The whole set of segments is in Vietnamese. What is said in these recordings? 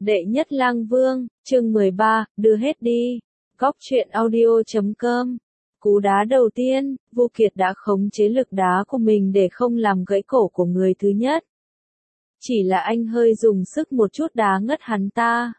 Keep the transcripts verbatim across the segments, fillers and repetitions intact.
Đệ nhất lang vương, chương mười ba, đưa hết đi. Góc truyện audio chấm com. Cú đá đầu tiên, Vu Kiệt đã khống chế lực đá của mình để không làm gãy cổ của người thứ nhất. Chỉ là anh hơi dùng sức một chút đá ngất hắn ta.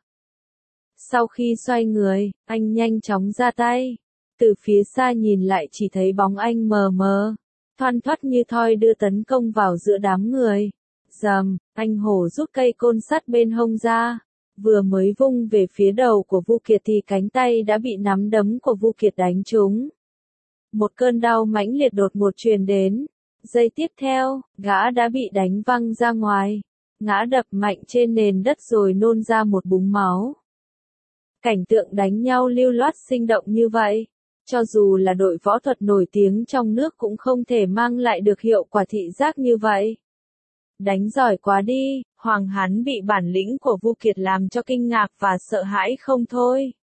Sau khi xoay người, anh nhanh chóng ra tay. Từ phía xa nhìn lại chỉ thấy bóng anh mờ mờ, thoăn thoắt như thoi đưa tấn công vào giữa đám người. Rầm, anh hổ rút cây côn sắt bên hông ra. Vừa mới vung về phía đầu của Vu Kiệt thì cánh tay đã bị nắm đấm của Vu Kiệt đánh trúng. Một cơn đau mãnh liệt đột ngột truyền đến. Giây tiếp theo, gã đã bị đánh văng ra ngoài. Ngã đập mạnh trên nền đất rồi nôn ra một búng máu. Cảnh tượng đánh nhau lưu loát sinh động như vậy, cho dù là đội võ thuật nổi tiếng trong nước cũng không thể mang lại được hiệu quả thị giác như vậy. Đánh giỏi quá đi, Hoàng Hán bị bản lĩnh của Vu Kiệt làm cho kinh ngạc và sợ hãi không thôi.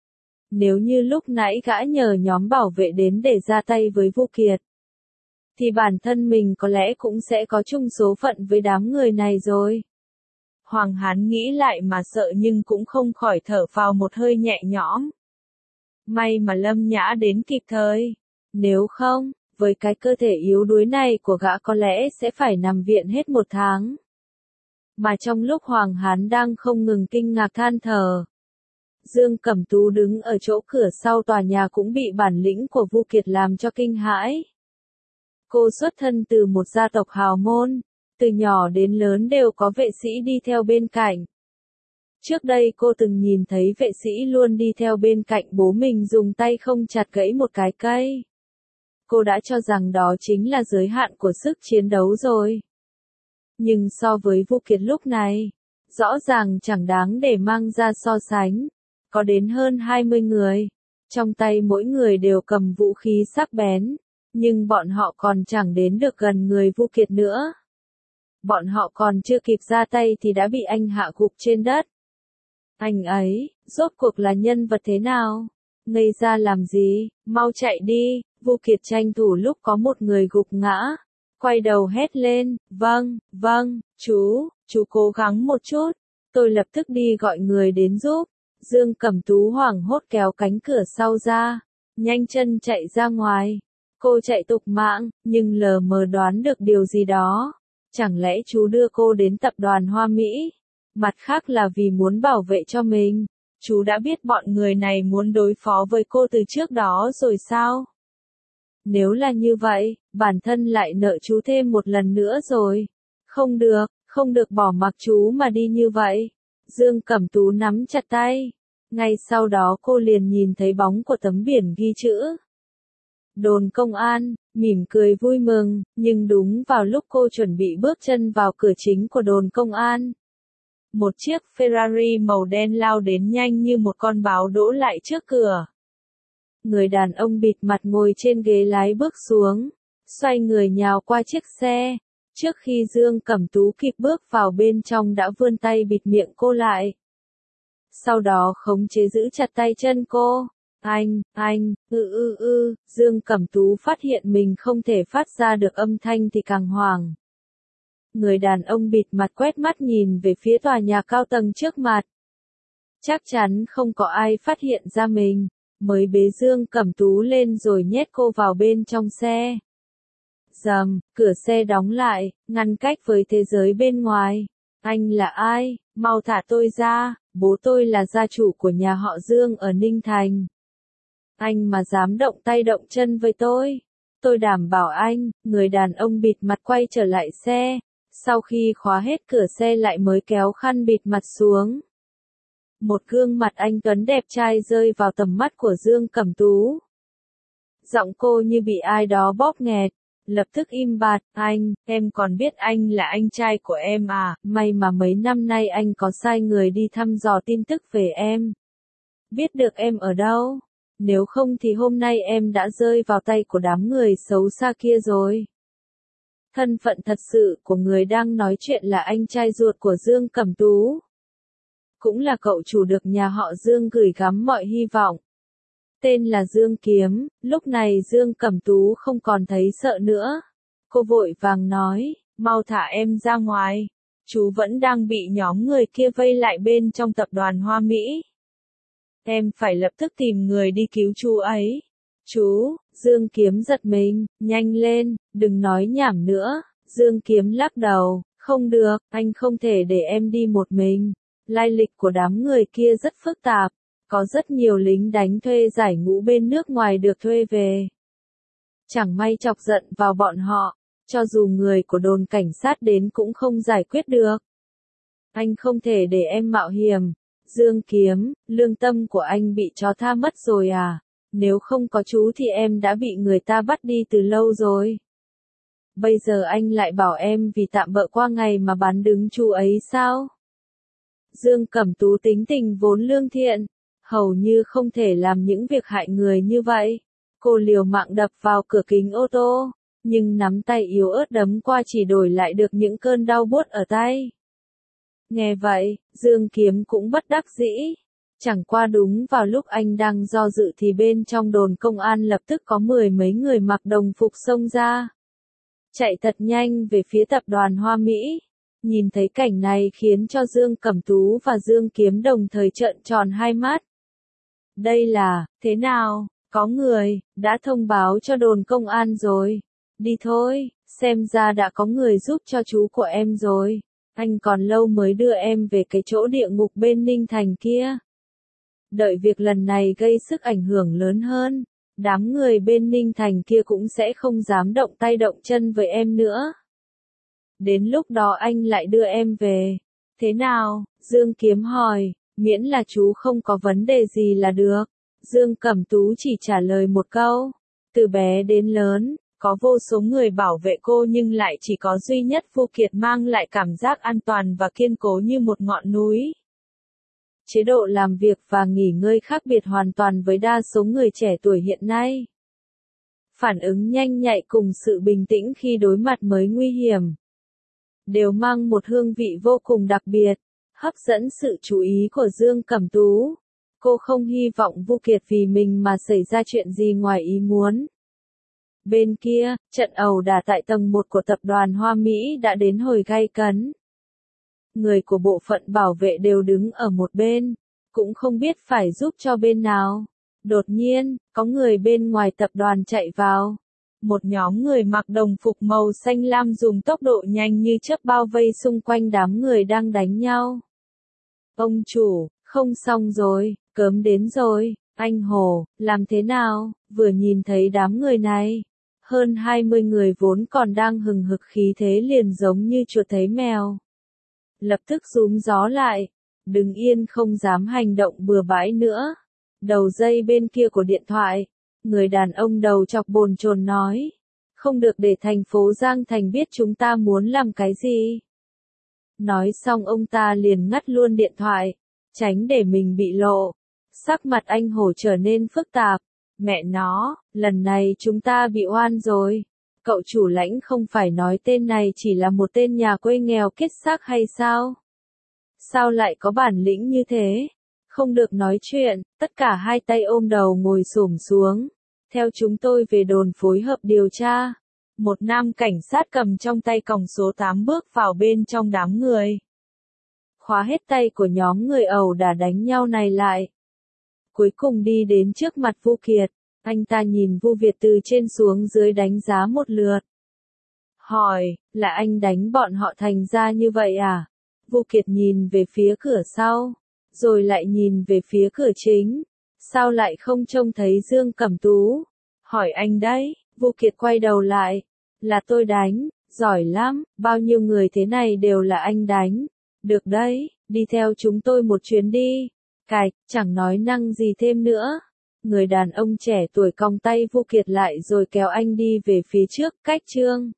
Nếu như lúc nãy gã nhờ nhóm bảo vệ đến để ra tay với Vu Kiệt, thì bản thân mình có lẽ cũng sẽ có chung số phận với đám người này rồi. Hoàng Hán nghĩ lại mà sợ nhưng cũng không khỏi thở phào một hơi nhẹ nhõm. May mà Lâm Nhã đến kịp thời. Nếu không, với cái cơ thể yếu đuối này của gã có lẽ sẽ phải nằm viện hết một tháng. Mà trong lúc Hoàng Hán đang không ngừng kinh ngạc than thở, Dương Cẩm Tú đứng ở chỗ cửa sau tòa nhà cũng bị bản lĩnh của Vu Kiệt làm cho kinh hãi. Cô xuất thân từ một gia tộc hào môn, từ nhỏ đến lớn đều có vệ sĩ đi theo bên cạnh. Trước đây cô từng nhìn thấy vệ sĩ luôn đi theo bên cạnh bố mình dùng tay không chặt gãy một cái cây. Cô đã cho rằng đó chính là giới hạn của sức chiến đấu rồi. Nhưng so với Vu Kiệt lúc này, rõ ràng chẳng đáng để mang ra so sánh. Có đến hơn hai mươi người, trong tay mỗi người đều cầm vũ khí sắc bén, nhưng bọn họ còn chẳng đến được gần người Vu Kiệt nữa. Bọn họ còn chưa kịp ra tay thì đã bị anh hạ gục trên đất. Anh ấy, rốt cuộc là nhân vật thế nào? Ngây ra làm gì, mau chạy đi. Vu Kiệt tranh thủ lúc có một người gục ngã, quay đầu hét lên, vâng, vâng, chú, chú cố gắng một chút, tôi lập tức đi gọi người đến giúp. Dương Cẩm Tú hoảng hốt kéo cánh cửa sau ra, nhanh chân chạy ra ngoài. Cô chạy tục mạng, nhưng lờ mờ đoán được điều gì đó. Chẳng lẽ chú đưa cô đến tập đoàn Hoa Mỹ? Mặt khác là vì muốn bảo vệ cho mình. Chú đã biết bọn người này muốn đối phó với cô từ trước đó rồi sao? Nếu là như vậy, bản thân lại nợ chú thêm một lần nữa rồi. Không được, không được bỏ mặc chú mà đi như vậy. Dương Cẩm Tú nắm chặt tay. Ngay sau đó cô liền nhìn thấy bóng của tấm biển ghi chữ Đồn Công an, mỉm cười vui mừng, nhưng đúng vào lúc cô chuẩn bị bước chân vào cửa chính của đồn công an, một chiếc Ferrari màu đen lao đến nhanh như một con báo đỗ lại trước cửa. Người đàn ông bịt mặt ngồi trên ghế lái bước xuống, xoay người nhào qua chiếc xe. Trước khi Dương Cẩm Tú kịp bước vào bên trong đã vươn tay bịt miệng cô lại. Sau đó khống chế giữ chặt tay chân cô. Anh, anh, ư ư ư, Dương Cẩm Tú phát hiện mình không thể phát ra được âm thanh thì càng hoảng. Người đàn ông bịt mặt quét mắt nhìn về phía tòa nhà cao tầng trước mặt. Chắc chắn không có ai phát hiện ra mình, mới bế Dương Cẩm Tú lên rồi nhét cô vào bên trong xe. Rầm, cửa xe đóng lại, ngăn cách với thế giới bên ngoài. Anh là ai? Mau thả tôi ra, bố tôi là gia chủ của nhà họ Dương ở Ninh Thành. Anh mà dám động tay động chân với tôi, tôi đảm bảo anh. Người đàn ông bịt mặt quay trở lại xe, sau khi khóa hết cửa xe lại mới kéo khăn bịt mặt xuống. Một gương mặt anh tuấn đẹp trai rơi vào tầm mắt của Dương Cẩm Tú. Giọng cô như bị ai đó bóp nghẹt, lập tức im bặt. Anh, em còn biết anh là anh trai của em à? May mà mấy năm nay anh có sai người đi thăm dò tin tức về em, biết được em ở đâu. Nếu không thì hôm nay em đã rơi vào tay của đám người xấu xa kia rồi. Thân phận thật sự của người đang nói chuyện là anh trai ruột của Dương Cẩm Tú. Cũng là cậu chủ được nhà họ Dương gửi gắm mọi hy vọng. Tên là Dương Kiếm. Lúc này Dương Cẩm Tú không còn thấy sợ nữa. Cô vội vàng nói, mau thả em ra ngoài. chú vẫn đang bị nhóm người kia vây lại bên trong tập đoàn Hoa Mỹ. Em phải lập tức tìm người đi cứu chú ấy. Chú, Dương Kiếm giật mình, nhanh lên, đừng nói nhảm nữa. Dương Kiếm lắc đầu, không được, anh không thể để em đi một mình. Lai lịch của đám người kia rất phức tạp, có rất nhiều lính đánh thuê giải ngũ bên nước ngoài được thuê về. Chẳng may chọc giận vào bọn họ, cho dù người của đồn cảnh sát đến cũng không giải quyết được. Anh không thể để em mạo hiểm. Dương Kiếm, lương tâm của anh bị chó tha mất rồi à? Nếu không có chú thì em đã bị người ta bắt đi từ lâu rồi. Bây giờ anh lại bảo em vì tạm bợ qua ngày mà bán đứng chú ấy sao? Dương Cẩm Tú tính tình vốn lương thiện, hầu như không thể làm những việc hại người như vậy. Cô liều mạng đập vào cửa kính ô tô, nhưng nắm tay yếu ớt đấm qua chỉ đổi lại được những cơn đau buốt ở tay. Nghe vậy, Dương Kiếm cũng bất đắc dĩ. Chẳng qua đúng vào lúc anh đang do dự thì bên trong đồn công an lập tức có mười mấy người mặc đồng phục xông ra. Chạy thật nhanh về phía tập đoàn Hoa Mỹ. Nhìn thấy cảnh này khiến cho Dương Cẩm Tú và Dương Kiếm đồng thời trợn tròn hai mắt. Đây là, thế nào, có người, đã thông báo cho đồn công an rồi. Đi thôi, xem ra đã có người giúp cho chú của em rồi. Anh còn lâu mới đưa em về cái chỗ địa ngục bên Ninh Thành kia. Đợi việc lần này gây sức ảnh hưởng lớn hơn, đám người bên Ninh Thành kia cũng sẽ không dám động tay động chân với em nữa. Đến lúc đó anh lại đưa em về. Thế nào? Dương Kiếm hỏi, miễn là chú không có vấn đề gì là được. Dương Cẩm Tú chỉ trả lời một câu. Từ bé đến lớn, có vô số người bảo vệ cô nhưng lại chỉ có duy nhất Vu Kiệt mang lại cảm giác an toàn và kiên cố như một ngọn núi. Chế độ làm việc và nghỉ ngơi khác biệt hoàn toàn với đa số người trẻ tuổi hiện nay. Phản ứng nhanh nhạy cùng sự bình tĩnh khi đối mặt với nguy hiểm đều mang một hương vị vô cùng đặc biệt, hấp dẫn sự chú ý của Dương Cẩm Tú. Cô không hy vọng Vu Kiệt vì mình mà xảy ra chuyện gì ngoài ý muốn. Bên kia, trận ẩu đả tại tầng một của tập đoàn Hoa Mỹ đã đến hồi gay cấn. Người của bộ phận bảo vệ đều đứng ở một bên, cũng không biết phải giúp cho bên nào. Đột nhiên, có người bên ngoài tập đoàn chạy vào. Một nhóm người mặc đồng phục màu xanh lam dùng tốc độ nhanh như chớp bao vây xung quanh đám người đang đánh nhau. Ông chủ, không xong rồi, cớm đến rồi, anh Hồ, làm thế nào? Vừa nhìn thấy đám người này, hơn hai mươi người vốn còn đang hừng hực khí thế liền giống như chuột thấy mèo. Lập tức rúm gió lại, đứng yên không dám hành động bừa bãi nữa. Đầu dây bên kia của điện thoại, người đàn ông đầu chọc bồn chồn nói, không được để thành phố Giang Thành biết chúng ta muốn làm cái gì. Nói xong ông ta liền ngắt luôn điện thoại, tránh để mình bị lộ. Sắc mặt anh Hổ trở nên phức tạp. Mẹ nó, lần này chúng ta bị oan rồi. Cậu chủ lãnh không phải nói tên này chỉ là một tên nhà quê nghèo kiết xác hay sao? Sao lại có bản lĩnh như thế? Không được nói chuyện, tất cả hai tay ôm đầu ngồi xổm xuống. Theo chúng tôi về đồn phối hợp điều tra. Một nam cảnh sát cầm trong tay còng số tám bước vào bên trong đám người. Khóa hết tay của nhóm người ẩu đả đánh nhau này lại. Cuối cùng đi đến trước mặt Vu Kiệt. Anh ta nhìn Vu Việt từ trên xuống dưới đánh giá một lượt. Hỏi, là anh đánh bọn họ thành ra như vậy à? Vu Kiệt nhìn về phía cửa sau, rồi lại nhìn về phía cửa chính. Sao lại không trông thấy Dương Cẩm Tú? Hỏi anh đấy, Vu Kiệt quay đầu lại. Là tôi đánh, giỏi lắm, bao nhiêu người thế này đều là anh đánh. Được đấy, đi theo chúng tôi một chuyến đi. Cạch, chẳng nói năng gì thêm nữa. Người đàn ông trẻ tuổi cong tay Vu Kiệt lại rồi kéo anh đi về phía trước, cách Trương